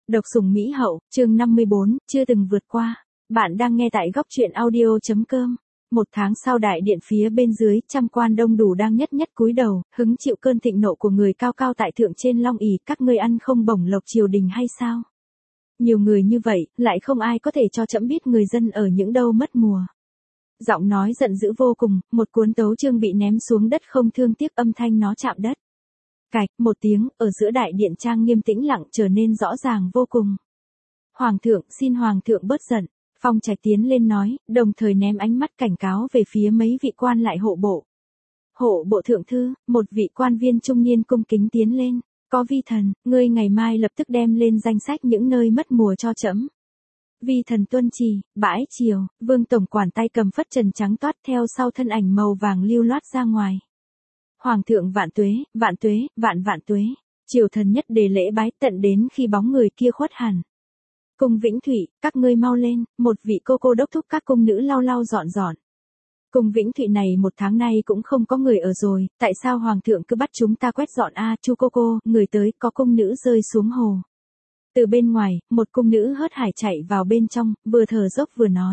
Độc sủng Mỹ hậu, chương 54, chưa từng vượt qua. Bạn đang nghe tại góc truyện audio.com. Một tháng sau đại điện phía bên dưới, trăm quan đông đủ đang nhất nhất cúi đầu, hứng chịu cơn thịnh nộ của người cao cao tại thượng trên long ỷ. Các ngươi ăn không bổng lộc triều đình hay sao? Nhiều người như vậy, lại không ai có thể cho trẫm biết người dân ở những đâu mất mùa. Giọng nói giận dữ vô cùng, một cuốn tấu chương bị ném xuống đất không thương tiếc, âm thanh nó chạm đất. Cạch, một tiếng, ở giữa đại điện trang nghiêm tĩnh lặng trở nên rõ ràng vô cùng. Hoàng thượng, xin hoàng thượng bớt giận. Phong Trạch tiến lên nói, đồng thời ném ánh mắt cảnh cáo về phía mấy vị quan lại hộ bộ. Hộ bộ thượng thư, một vị quan viên trung niên cung kính tiến lên. Có vi thần, ngươi ngày mai lập tức đem lên danh sách những nơi mất mùa cho trẫm. Vi thần tuân chỉ. Bãi chiều, Vương tổng quản tay cầm phất trần trắng toát, theo sau thân ảnh màu vàng lưu loát ra ngoài. Hoàng thượng vạn tuế, vạn tuế, vạn vạn tuế. Triều thần nhất đề lễ bái tận đến khi bóng người kia khuất hẳn. Cung Vĩnh Thụy, các ngươi mau lên, một vị cô đốc thúc các cung nữ lau lau dọn dọn. Cung Vĩnh Thụy này một tháng nay cũng không có người ở rồi, tại sao hoàng thượng cứ bắt chúng ta quét dọn a? Chu cô, người tới, có cung nữ rơi xuống hồ. Từ bên ngoài, một cung nữ hớt hải chạy vào bên trong, vừa thở dốc vừa nói.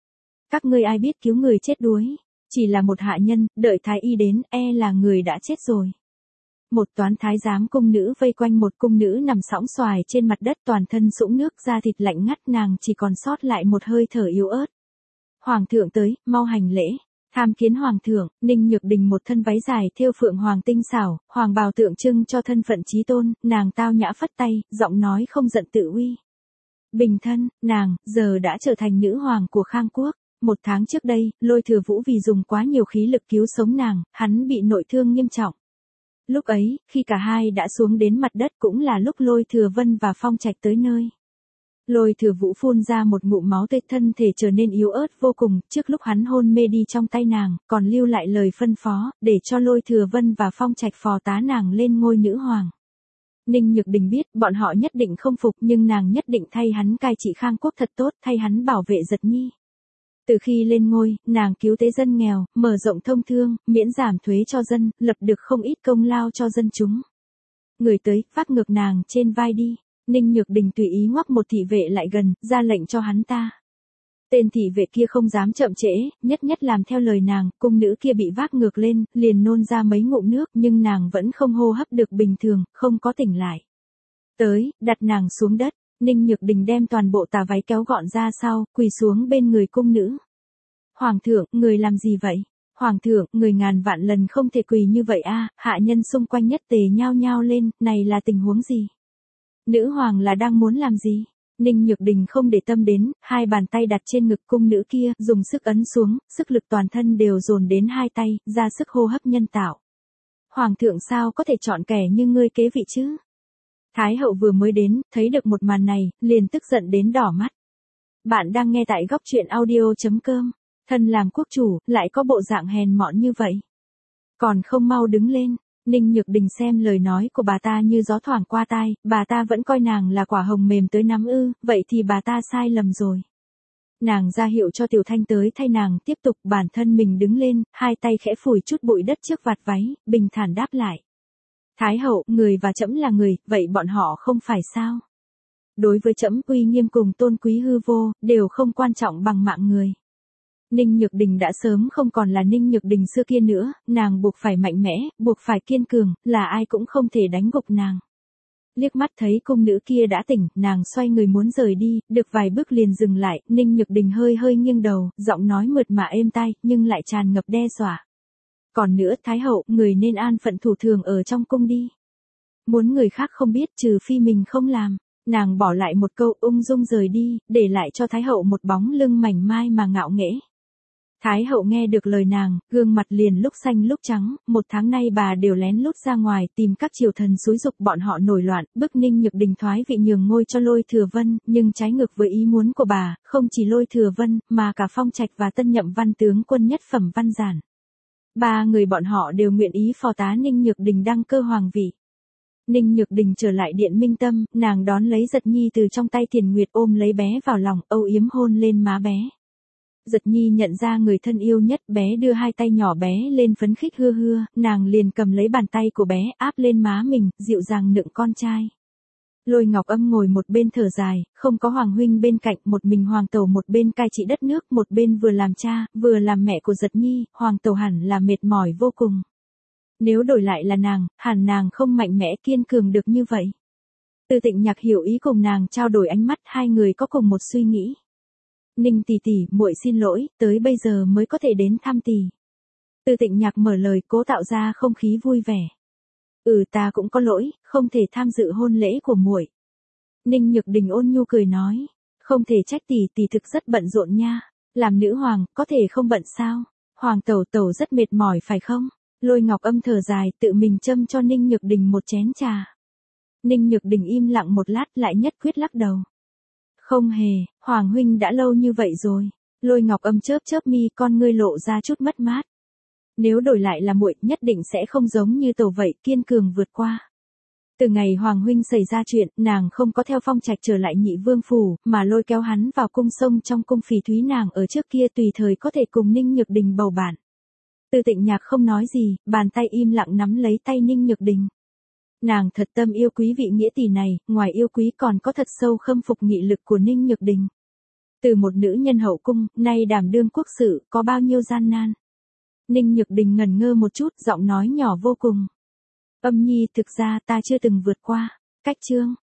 Các ngươi ai biết cứu người chết đuối, chỉ là một hạ nhân, đợi thái y đến, là người đã chết rồi. Một toán thái giám cung nữ vây quanh một cung nữ nằm sõng xoài trên mặt đất, toàn thân sũng nước, da thịt lạnh ngắt, nàng chỉ còn sót lại một hơi thở yếu ớt. Hoàng thượng tới, mau hành lễ. Tham kiến hoàng thượng. Ninh Nhược Đình một thân váy dài thêu phượng hoàng tinh xảo, hoàng bào tượng trưng cho thân phận chí tôn, nàng tao nhã phất tay, giọng nói không giận tự uy. Bình thân, nàng, giờ đã trở thành nữ hoàng của Khang Quốc. Một tháng trước đây, Lôi Thừa Vũ vì dùng quá nhiều khí lực cứu sống nàng, hắn bị nội thương nghiêm trọng. Lúc ấy, khi cả hai đã xuống đến mặt đất cũng là lúc Lôi Thừa Vân và Phong Trạch tới nơi. Lôi Thừa Vũ phun ra một ngụm máu tươi, thân thể trở nên yếu ớt vô cùng, trước lúc hắn hôn mê đi trong tay nàng, còn lưu lại lời phân phó, để cho Lôi Thừa Vân và Phong Trạch phò tá nàng lên ngôi nữ hoàng. Ninh Nhược Đình biết, bọn họ nhất định không phục, nhưng nàng nhất định thay hắn cai trị Khang Quốc thật tốt, thay hắn bảo vệ Giật Nhi. Từ khi lên ngôi, nàng cứu tế dân nghèo, mở rộng thông thương, miễn giảm thuế cho dân, lập được không ít công lao cho dân chúng. Người tới, vác ngược nàng trên vai đi. Ninh Nhược Đình tùy ý ngoắc một thị vệ lại gần, ra lệnh cho hắn ta. Tên thị vệ kia không dám chậm trễ, nhất nhất làm theo lời nàng, cung nữ kia bị vác ngược lên, liền nôn ra mấy ngụm nước, nhưng nàng vẫn không hô hấp được bình thường, không có tỉnh lại. Tới, đặt nàng xuống đất. Ninh Nhược Đình đem toàn bộ tà váy kéo gọn ra sau, quỳ xuống bên người cung nữ. Hoàng thượng, người làm gì vậy? Hoàng thượng, người ngàn vạn lần không thể quỳ như vậy a. Hạ nhân xung quanh nhất tề nhao nhao lên, này là tình huống gì? Nữ hoàng là đang muốn làm gì? Ninh Nhược Đình không để tâm đến, hai bàn tay đặt trên ngực cung nữ kia, dùng sức ấn xuống, sức lực toàn thân đều dồn đến hai tay, ra sức hô hấp nhân tạo. Hoàng thượng sao có thể chọn kẻ như ngươi kế vị chứ? Thái hậu vừa mới đến, thấy được một màn này, liền tức giận đến đỏ mắt. Bạn đang nghe tại góc truyện audio.com. Thân làm quốc chủ, lại có bộ dạng hèn mọn như vậy. Còn không mau đứng lên. Ninh Nhược Đình xem lời nói của bà ta như gió thoảng qua tai, bà ta vẫn coi nàng là quả hồng mềm tới nắm ư, vậy thì bà ta sai lầm rồi. Nàng ra hiệu cho Tiểu Thanh tới thay nàng, tiếp tục bản thân mình đứng lên, hai tay khẽ phủi chút bụi đất trước vạt váy, bình thản đáp lại. Thái hậu, người và trẫm là người, vậy bọn họ không phải sao? Đối với trẫm, uy nghiêm cùng tôn quý hư vô, đều không quan trọng bằng mạng người. Ninh Nhược Đình đã sớm không còn là Ninh Nhược Đình xưa kia nữa, nàng buộc phải mạnh mẽ, buộc phải kiên cường, là ai cũng không thể đánh gục nàng. Liếc mắt thấy cung nữ kia đã tỉnh, nàng xoay người muốn rời đi, được vài bước liền dừng lại, Ninh Nhược Đình hơi nghiêng đầu, giọng nói mượt mà êm tai, nhưng lại tràn ngập đe dọa. Còn nữa, Thái hậu, người nên an phận thủ thường ở trong cung đi. Muốn người khác không biết, trừ phi mình không làm. Nàng bỏ lại một câu, ung dung rời đi, để lại cho Thái hậu một bóng lưng mảnh mai mà ngạo nghễ. Thái hậu nghe được lời nàng, gương mặt liền lúc xanh lúc trắng, một tháng nay bà đều lén lút ra ngoài tìm các triều thần xúi giục bọn họ nổi loạn, bức Ninh Nhược Đình thoái vị nhường ngôi cho Lôi Thừa Vân, nhưng trái ngược với ý muốn của bà, không chỉ Lôi Thừa Vân, mà cả Phong Trạch và tân nhậm văn tướng quân nhất phẩm Văn Giản. Ba người bọn họ đều nguyện ý phò tá Ninh Nhược Đình đăng cơ hoàng vị. Ninh Nhược Đình trở lại điện Minh Tâm, nàng đón lấy Giật Nhi từ trong tay Thiền Nguyệt, ôm lấy bé vào lòng, âu yếm hôn lên má bé. Giật Nhi nhận ra người thân yêu nhất, bé đưa hai tay nhỏ bé lên phấn khích hưa, nàng liền cầm lấy bàn tay của bé, áp lên má mình, dịu dàng nựng con trai. Lôi Ngọc Âm ngồi một bên thở dài, không có Hoàng huynh bên cạnh, một mình Hoàng tẩu một bên cai trị đất nước, một bên vừa làm cha, vừa làm mẹ của Giật Nhi, Hoàng tẩu hẳn là mệt mỏi vô cùng. Nếu đổi lại là nàng, hẳn nàng không mạnh mẽ kiên cường được như vậy. Từ Tịnh Nhạc hiểu ý cùng nàng trao đổi ánh mắt, hai người có cùng một suy nghĩ. Ninh tỷ tỷ, muội xin lỗi, tới bây giờ mới có thể đến thăm tỷ. Từ Tịnh Nhạc mở lời, cố tạo ra không khí vui vẻ. Ta cũng có lỗi, không thể tham dự hôn lễ của muội. Ninh Nhược Đình ôn nhu cười nói, không thể trách tỷ thực rất bận rộn nha. Làm nữ hoàng, có thể không bận sao? Hoàng tẩu tẩu rất mệt mỏi phải không? Lôi Ngọc Âm thở dài, tự mình châm cho Ninh Nhược Đình một chén trà. Ninh Nhược Đình im lặng một lát lại nhất quyết lắc đầu. Không hề, Hoàng huynh đã lâu như vậy rồi. Lôi Ngọc Âm chớp chớp mi, con ngươi lộ ra chút mất mát. Nếu đổi lại là muội, nhất định sẽ không giống như tẩu vậy, kiên cường vượt qua. Từ ngày Hoàng huynh xảy ra chuyện, nàng không có theo Phong Trạch trở lại Nhị Vương phủ, mà lôi kéo hắn vào cung sông trong cung Phỉ Thúy, nàng ở trước kia tùy thời có thể cùng Ninh Nhược Đình bầu bạn. Từ Tịnh Nhạc không nói gì, bàn tay im lặng nắm lấy tay Ninh Nhược Đình. Nàng thật tâm yêu quý vị nghĩa tỷ này, ngoài yêu quý còn có thật sâu khâm phục nghị lực của Ninh Nhược Đình. Từ một nữ nhân hậu cung, nay đảm đương quốc sự, có bao nhiêu gian nan. Ninh Nhược Đình ngẩn ngơ một chút, giọng nói nhỏ vô cùng. Âm nhi, thực ra ta chưa từng vượt qua. Cách chương